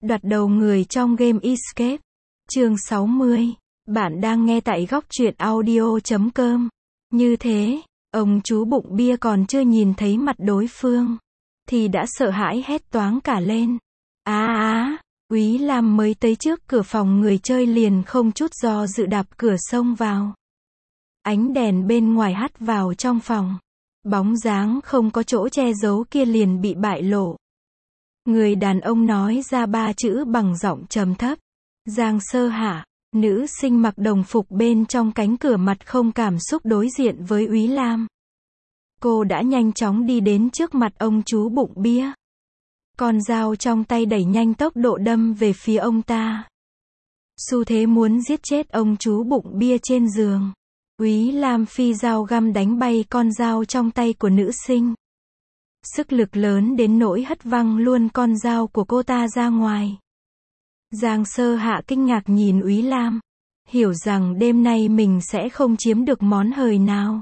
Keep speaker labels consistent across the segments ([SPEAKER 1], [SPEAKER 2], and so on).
[SPEAKER 1] Đoạt đầu người trong game Escape. Chương 60. Bạn đang nghe tại góc truyện audio.com. Như thế, ông chú bụng bia còn chưa nhìn thấy mặt đối phương, thì đã sợ hãi hét toáng cả lên. Úy Lam mới tới trước cửa phòng người chơi liền không chút do dự đạp cửa xông vào. Ánh đèn bên ngoài hắt vào trong phòng. Bóng dáng không có chỗ che giấu kia liền bị bại lộ. Người đàn ông nói ra 3 chữ bằng giọng trầm thấp. Giang Sơ Hạ. Nữ sinh mặc đồng phục bên trong cánh cửa mặt không cảm xúc đối diện với Úy Lam. Cô đã nhanh chóng đi đến trước mặt ông chú bụng bia. Con dao trong tay đẩy nhanh tốc độ đâm về phía ông ta. Xu thế muốn giết chết ông chú bụng bia trên giường. Úy Lam phi dao găm đánh bay con dao trong tay của nữ sinh. Sức lực lớn đến nỗi hất văng luôn con dao của cô ta ra ngoài. Giang Sơ Hạ kinh ngạc nhìn Úy Lam, hiểu rằng đêm nay mình sẽ không chiếm được món hời nào.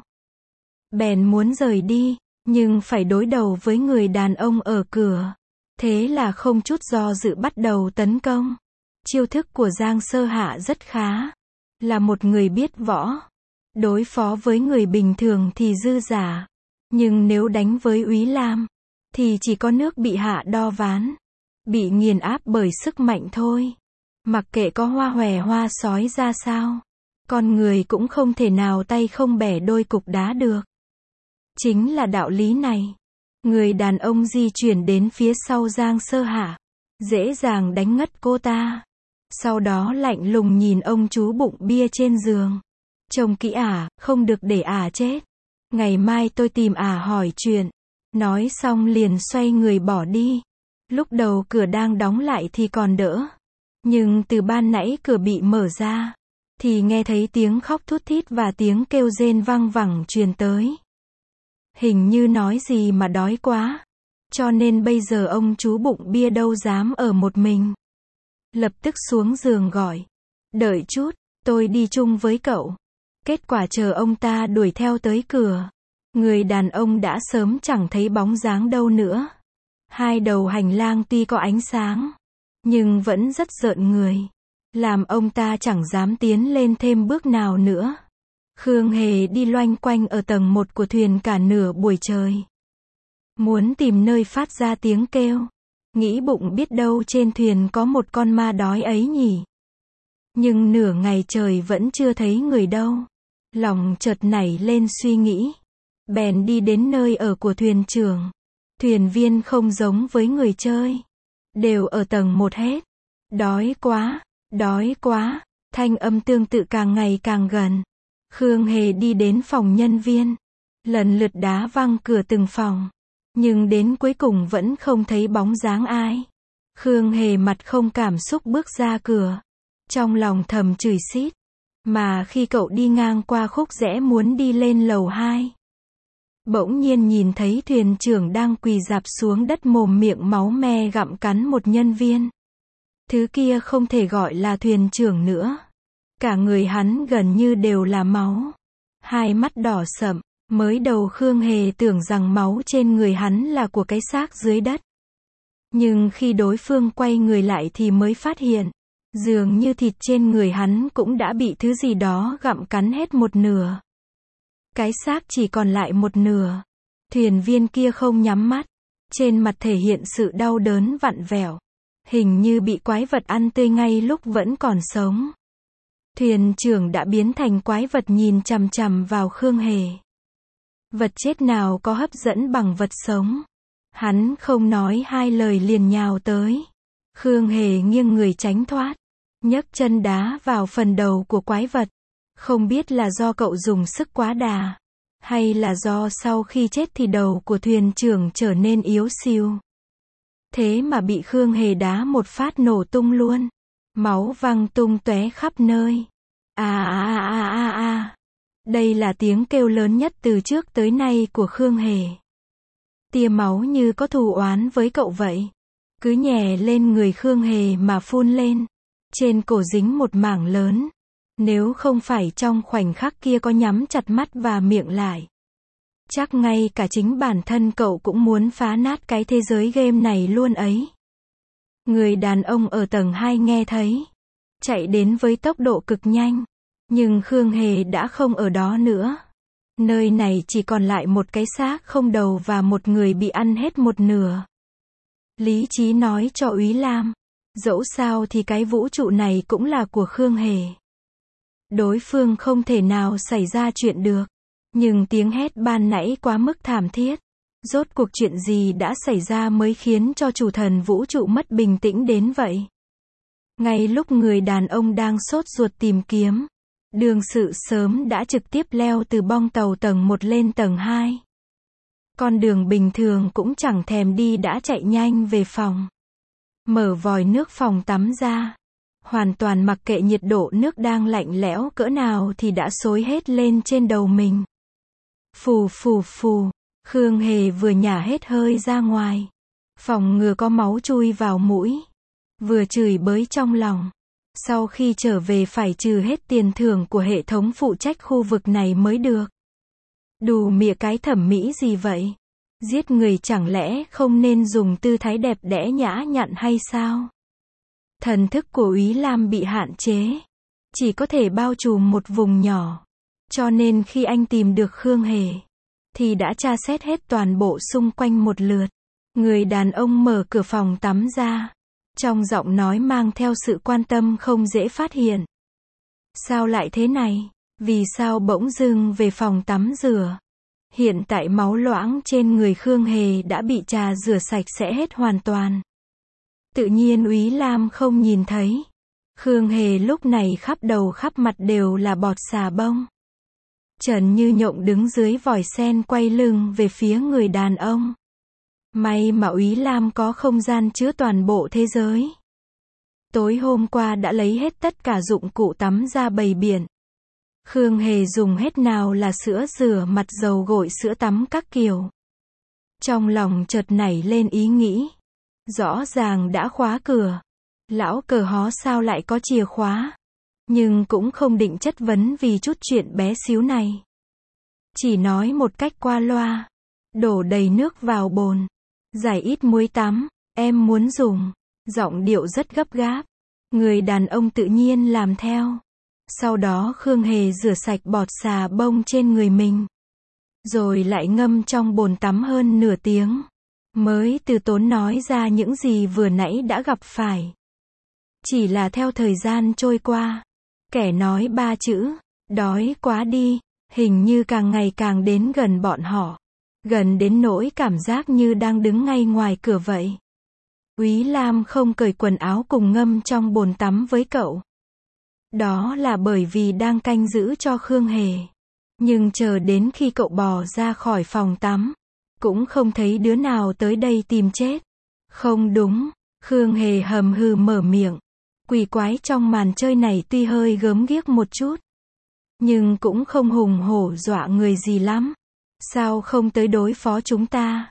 [SPEAKER 1] Bèn muốn rời đi, nhưng phải đối đầu với người đàn ông ở cửa. Thế là không chút do dự bắt đầu tấn công. Chiêu thức của Giang Sơ Hạ rất khá. Là một người biết võ. Đối phó với người bình thường thì dư giả. Nhưng nếu đánh với Úy Lam, thì chỉ có nước bị hạ đo ván. Bị nghiền áp bởi sức mạnh thôi. Mặc kệ có hoa hòe hoa sói ra sao, con người cũng không thể nào tay không bẻ đôi cục đá được. Chính là đạo lý này. Người đàn ông di chuyển đến phía sau Giang Sơ Hạ, dễ dàng đánh ngất cô ta. Sau đó lạnh lùng nhìn ông chú bụng bia trên giường. Trông kỹ không được để chết. Ngày mai tôi tìm hỏi chuyện. Nói xong liền xoay người bỏ đi. Lúc đầu cửa đang đóng lại thì còn đỡ. Nhưng từ ban nãy cửa bị mở ra, thì nghe thấy tiếng khóc thút thít và tiếng kêu rên văng vẳng truyền tới. Hình như nói gì mà đói quá. Cho nên bây giờ ông chú bụng bia đâu dám ở một mình. Lập tức xuống giường gọi. Đợi chút, tôi đi chung với cậu. Kết quả chờ ông ta đuổi theo tới cửa. Người đàn ông đã sớm chẳng thấy bóng dáng đâu nữa. Hai đầu hành lang tuy có ánh sáng, nhưng vẫn rất rợn người. Làm ông ta chẳng dám tiến lên thêm bước nào nữa. Khương Hề đi loanh quanh ở tầng 1 của thuyền cả nửa buổi trời. Muốn tìm nơi phát ra tiếng kêu. Nghĩ bụng biết đâu trên thuyền có một con ma đói ấy nhỉ. Nhưng nửa ngày trời vẫn chưa thấy người đâu. Lòng chợt nảy lên suy nghĩ. Bèn đi đến nơi ở của thuyền trưởng. Thuyền viên không giống với người chơi. Đều ở tầng 1 hết. Đói quá, thanh âm tương tự càng ngày càng gần. Khương Hề đi đến phòng nhân viên. Lần lượt đá văng cửa từng phòng. Nhưng đến cuối cùng vẫn không thấy bóng dáng ai. Khương Hề mặt không cảm xúc bước ra cửa. Trong lòng thầm chửi xít. Mà khi cậu đi ngang qua khúc rẽ muốn đi lên lầu 2. Bỗng nhiên nhìn thấy thuyền trưởng đang quỳ rạp xuống đất mồm miệng máu me gặm cắn một nhân viên. Thứ kia không thể gọi là thuyền trưởng nữa. Cả người hắn gần như đều là máu. Hai mắt đỏ sậm. Mới đầu Khương Hề tưởng rằng máu trên người hắn là của cái xác dưới đất. Nhưng khi đối phương quay người lại thì mới phát hiện. Dường như thịt trên người hắn cũng đã bị thứ gì đó gặm cắn hết một nửa. Cái xác chỉ còn lại một nửa. Thuyền viên kia không nhắm mắt. Trên mặt thể hiện sự đau đớn vặn vẹo. Hình như bị quái vật ăn tươi ngay lúc vẫn còn sống. Thuyền trưởng đã biến thành quái vật nhìn chằm chằm vào Khương Hề. Vật chết nào có hấp dẫn bằng vật sống. Hắn không nói hai lời liền nhào tới. Khương Hề nghiêng người tránh thoát. Nhấc chân đá vào phần đầu của quái vật. Không biết là do cậu dùng sức quá đà. Hay là do sau khi chết thì đầu của thuyền trưởng trở nên yếu xìu. Thế mà bị Khương Hề đá một phát nổ tung luôn. Máu văng tung tóe khắp nơi. Đây là tiếng kêu lớn nhất từ trước tới nay của Khương Hề. Tia máu như có thù oán với cậu vậy. Cứ nhè lên người Khương Hề mà phun lên. Trên cổ dính một mảng lớn. Nếu không phải trong khoảnh khắc kia có nhắm chặt mắt và miệng lại. Chắc ngay cả chính bản thân cậu cũng muốn phá nát cái thế giới game này luôn ấy. Người đàn ông ở tầng 2 nghe thấy, chạy đến với tốc độ cực nhanh. Nhưng Khương Hề đã không ở đó nữa. Nơi này chỉ còn lại một cái xác không đầu và một người bị ăn hết một nửa. Lý trí nói cho Úy Lam, dẫu sao thì cái vũ trụ này cũng là của Khương Hề. Đối phương không thể nào xảy ra chuyện được. Nhưng tiếng hét ban nãy quá mức thảm thiết. Rốt cuộc chuyện gì đã xảy ra mới khiến cho chủ thần vũ trụ mất bình tĩnh đến vậy? Ngay lúc người đàn ông đang sốt ruột tìm kiếm, đương sự sớm đã trực tiếp leo từ bong tàu tầng 1 lên tầng 2. Con đường bình thường cũng chẳng thèm đi đã chạy nhanh về phòng. Mở vòi nước phòng tắm ra. Hoàn toàn mặc kệ nhiệt độ nước đang lạnh lẽo cỡ nào thì đã xối hết lên trên đầu mình. Phù phù phù, Khương Hề vừa nhả hết hơi ra ngoài. Phòng ngừa có máu chui vào mũi. Vừa chửi bới trong lòng. Sau khi trở về phải trừ hết tiền thưởng của hệ thống phụ trách khu vực này mới được. Đù mịa cái thẩm mỹ gì vậy? Giết người chẳng lẽ không nên dùng tư thái đẹp đẽ nhã nhặn hay sao? Thần thức của Úy Lam bị hạn chế. Chỉ có thể bao trùm một vùng nhỏ. Cho nên khi anh tìm được Khương Hề, thì đã tra xét hết toàn bộ xung quanh một lượt. Người đàn ông mở cửa phòng tắm ra. Trong giọng nói mang theo sự quan tâm không dễ phát hiện. Sao lại thế này? Vì sao bỗng dưng về phòng tắm rửa? Hiện tại máu loãng trên người Khương Hề đã bị trà rửa sạch sẽ hết hoàn toàn. Tự nhiên Úy Lam không nhìn thấy. Khương Hề lúc này khắp đầu khắp mặt đều là bọt xà bông. Trần Như Nhộng đứng dưới vòi sen quay lưng về phía người đàn ông. May mà Úy Lam có không gian chứa toàn bộ thế giới. Tối hôm qua đã lấy hết tất cả dụng cụ tắm ra bày biển. Khương Hề dùng hết nào là sữa rửa mặt, dầu gội, sữa tắm các kiểu. Trong lòng chợt nảy lên ý nghĩ. Rõ ràng đã khóa cửa. Lão cờ hó sao lại có chìa khóa. Nhưng cũng không định chất vấn vì chút chuyện bé xíu này. Chỉ nói một cách qua loa. Đổ đầy nước vào bồn. Giải ít muối tắm. Em muốn dùng. Giọng điệu rất gấp gáp. Người đàn ông tự nhiên làm theo. Sau đó Khương Hề rửa sạch bọt xà bông trên người mình. Rồi lại ngâm trong bồn tắm hơn nửa tiếng. Mới từ tốn nói ra những gì vừa nãy đã gặp phải. Chỉ là theo thời gian trôi qua. Kẻ nói 3 chữ. Đói quá đi. Hình như càng ngày càng đến gần bọn họ. Gần đến nỗi cảm giác như đang đứng ngay ngoài cửa vậy. Úy Lam không cởi quần áo cùng ngâm trong bồn tắm với cậu. Đó là bởi vì đang canh giữ cho Khương Hề. Nhưng chờ đến khi cậu bò ra khỏi phòng tắm, cũng không thấy đứa nào tới đây tìm chết. Không đúng, Khương Hề hầm hừ mở miệng. Quỷ quái trong màn chơi này tuy hơi gớm ghiếc một chút, nhưng cũng không hùng hổ dọa người gì lắm. Sao không tới đối phó chúng ta?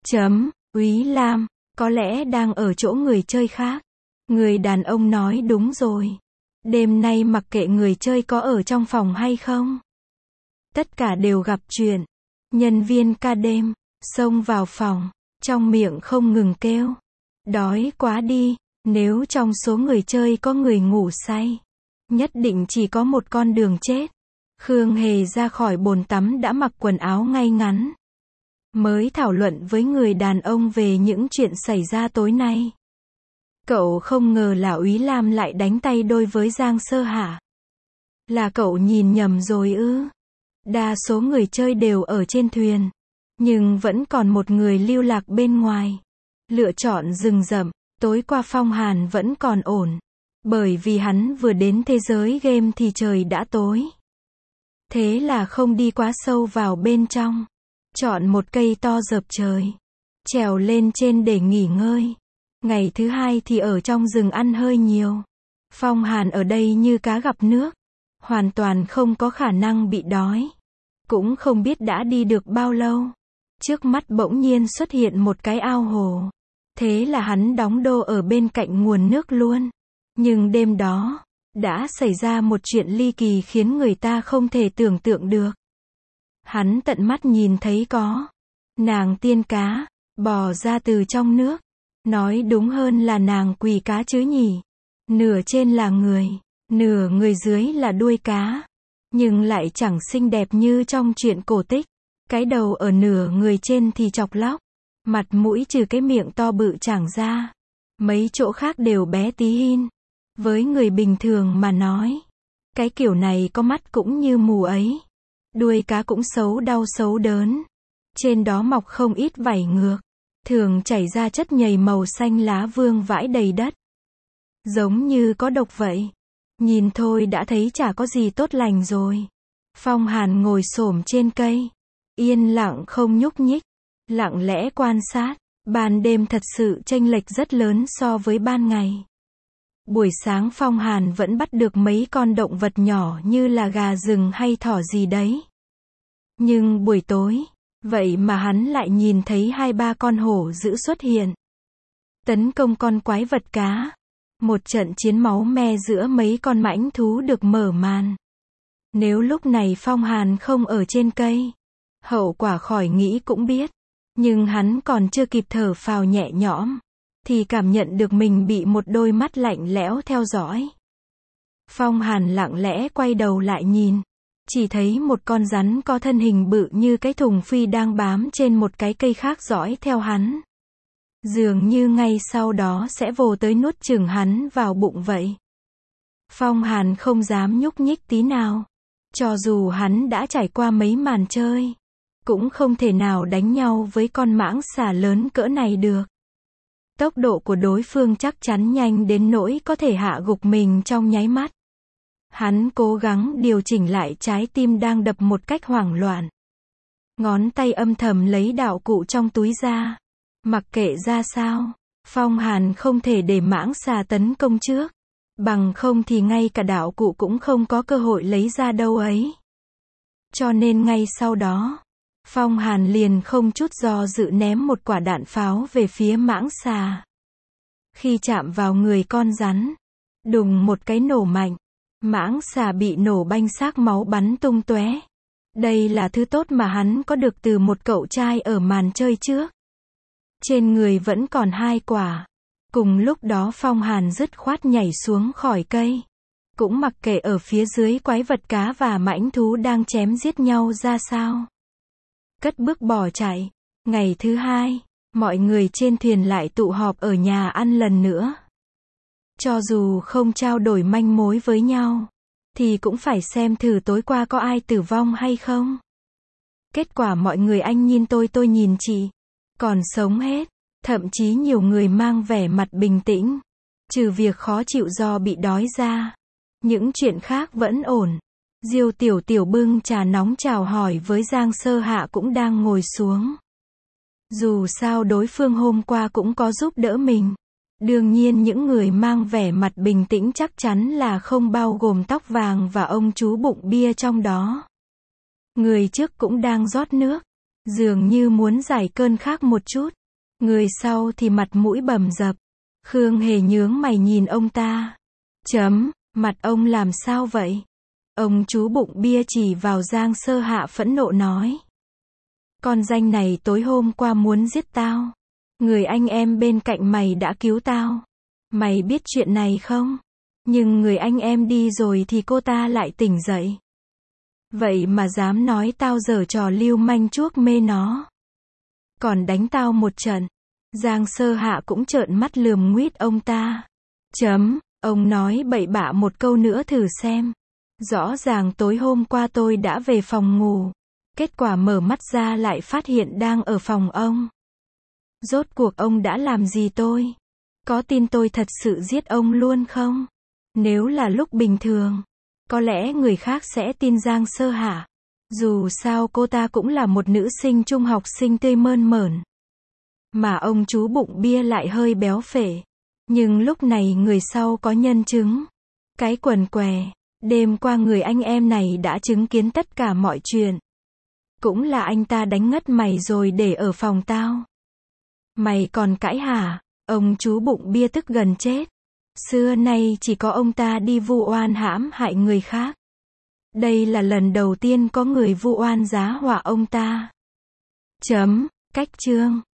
[SPEAKER 1] Úy Lam, có lẽ đang ở chỗ người chơi khác. Người đàn ông nói đúng rồi. Đêm nay mặc kệ người chơi có ở trong phòng hay không, tất cả đều gặp chuyện. Nhân viên ca đêm xông vào phòng, trong miệng không ngừng kêu. Đói quá đi, nếu trong số người chơi có người ngủ say, nhất định chỉ có một con đường chết. Khương Hề ra khỏi bồn tắm đã mặc quần áo ngay ngắn. Mới thảo luận với người đàn ông về những chuyện xảy ra tối nay. Cậu không ngờ là Úy Lam lại đánh tay đôi với Giang Sơ Hạ. Là cậu nhìn nhầm rồi ư? Đa số người chơi đều ở trên thuyền. Nhưng vẫn còn một người lưu lạc bên ngoài. Lựa chọn rừng rậm. Tối qua Phong Hàn vẫn còn ổn. Bởi vì hắn vừa đến thế giới game thì trời đã tối. Thế là không đi quá sâu vào bên trong. Chọn một cây to dợp trời. Trèo lên trên để nghỉ ngơi. Ngày thứ hai thì ở trong rừng ăn hơi nhiều. Phong Hàn ở đây như cá gặp nước. Hoàn toàn không có khả năng bị đói. Cũng không biết đã đi được bao lâu. Trước mắt bỗng nhiên xuất hiện một cái ao hồ. Thế là hắn đóng đô ở bên cạnh nguồn nước luôn. Nhưng đêm đó, đã xảy ra một chuyện ly kỳ khiến người ta không thể tưởng tượng được. Hắn tận mắt nhìn thấy có nàng tiên cá bò ra từ trong nước. Nói đúng hơn là nàng quỳ cá chứ nhỉ. Nửa trên là người, nửa người dưới là đuôi cá. Nhưng lại chẳng xinh đẹp như trong truyện cổ tích. Cái đầu ở nửa người trên thì chọc lóc. Mặt mũi trừ cái miệng to bự chẳng ra. Mấy chỗ khác đều bé tí hin. Với người bình thường mà nói, cái kiểu này có mắt cũng như mù ấy. Đuôi cá cũng xấu đau xấu đớn. Trên đó mọc không ít vảy ngược. Thường chảy ra chất nhầy màu xanh lá vương vãi đầy đất. Giống như có độc vậy. Nhìn thôi đã thấy chả có gì tốt lành rồi. Phong Hàn ngồi xổm trên cây. Yên lặng không nhúc nhích. Lặng lẽ quan sát. Ban đêm thật sự chênh lệch rất lớn so với ban ngày. Buổi sáng Phong Hàn vẫn bắt được mấy con động vật nhỏ như là gà rừng hay thỏ gì đấy. Nhưng buổi tối, vậy mà hắn lại nhìn thấy 2-3 con hổ dữ xuất hiện. Tấn công con quái vật cá. Một trận chiến máu me giữa mấy con mãnh thú được mở màn. Nếu lúc này Phong Hàn không ở trên cây, hậu quả khỏi nghĩ cũng biết. Nhưng hắn còn chưa kịp thở phào nhẹ nhõm, thì cảm nhận được mình bị một đôi mắt lạnh lẽo theo dõi. Phong Hàn lặng lẽ quay đầu lại nhìn. Chỉ thấy một con rắn có thân hình bự như cái thùng phi đang bám trên một cái cây khác dõi theo hắn. Dường như ngay sau đó sẽ vồ tới nuốt chửng hắn vào bụng vậy. Phong Hàn không dám nhúc nhích tí nào. Cho dù hắn đã trải qua mấy màn chơi, cũng không thể nào đánh nhau với con mãng xà lớn cỡ này được. Tốc độ của đối phương chắc chắn nhanh đến nỗi có thể hạ gục mình trong nháy mắt. Hắn cố gắng điều chỉnh lại trái tim đang đập một cách hoảng loạn. Ngón tay âm thầm lấy đạo cụ trong túi ra. Mặc kệ ra sao, Phong Hàn không thể để mãng xà tấn công trước. Bằng không thì ngay cả đạo cụ cũng không có cơ hội lấy ra đâu ấy. Cho nên ngay sau đó, Phong Hàn liền không chút do dự ném một quả đạn pháo về phía mãng xà. Khi chạm vào người con rắn, đùng một cái nổ mạnh, mãng xà bị nổ banh xác máu bắn tung tóe. Đây là thứ tốt mà hắn có được từ một cậu trai ở màn chơi trước. Trên người vẫn còn 2 quả. Cùng lúc đó Phong Hàn dứt khoát nhảy xuống khỏi cây. Cũng mặc kệ ở phía dưới quái vật cá và mãnh thú đang chém giết nhau ra sao. Cất bước bỏ chạy. Ngày thứ 2, mọi người trên thuyền lại tụ họp ở nhà ăn lần nữa. Cho dù không trao đổi manh mối với nhau, thì cũng phải xem thử tối qua có ai tử vong hay không. Kết quả mọi người anh nhìn tôi nhìn chị. Còn sống hết. Thậm chí nhiều người mang vẻ mặt bình tĩnh. Trừ việc khó chịu do bị đói ra. Những chuyện khác vẫn ổn. Diêu Tiểu Tiểu bưng trà nóng chào hỏi với Giang Sơ Hạ cũng đang ngồi xuống. Dù sao đối phương hôm qua cũng có giúp đỡ mình. Đương nhiên những người mang vẻ mặt bình tĩnh chắc chắn là không bao gồm Tóc Vàng và ông chú bụng bia trong đó. Người trước cũng đang rót nước. Dường như muốn giải cơn khát một chút. Người sau thì mặt mũi bầm dập. Khương Hề nhướng mày nhìn ông ta. Mặt ông làm sao vậy? Ông chú bụng bia chỉ vào Giang Sơ Hạ phẫn nộ nói. Con danh này tối hôm qua muốn giết tao. Người anh em bên cạnh mày đã cứu tao. Mày biết chuyện này không? Nhưng người anh em đi rồi thì cô ta lại tỉnh dậy. Vậy mà dám nói tao giở trò lưu manh chuốc mê nó. Còn đánh tao một trận. Giang Sơ Hạ cũng trợn mắt lườm nguýt ông ta. Ông nói bậy bạ một câu nữa thử xem. Rõ ràng tối hôm qua tôi đã về phòng ngủ. Kết quả mở mắt ra lại phát hiện đang ở phòng ông. Rốt cuộc ông đã làm gì tôi? Có tin tôi thật sự giết ông luôn không? Nếu là lúc bình thường, có lẽ người khác sẽ tin Giang Sơ Hạ. Dù sao cô ta cũng là một nữ sinh trung học sinh tươi mơn mởn. Mà ông chú bụng bia lại hơi béo phệ. Nhưng lúc này người sau có nhân chứng. Cái quần què. Đêm qua người anh em này đã chứng kiến tất cả mọi chuyện. Cũng là anh ta đánh ngất mày rồi để ở phòng tao. Mày còn cãi hả? Ông chú bụng bia tức gần chết. Xưa nay chỉ có ông ta đi vu oan hãm hại người khác. Đây là lần đầu tiên có người vu oan giá họa ông ta. Cách chương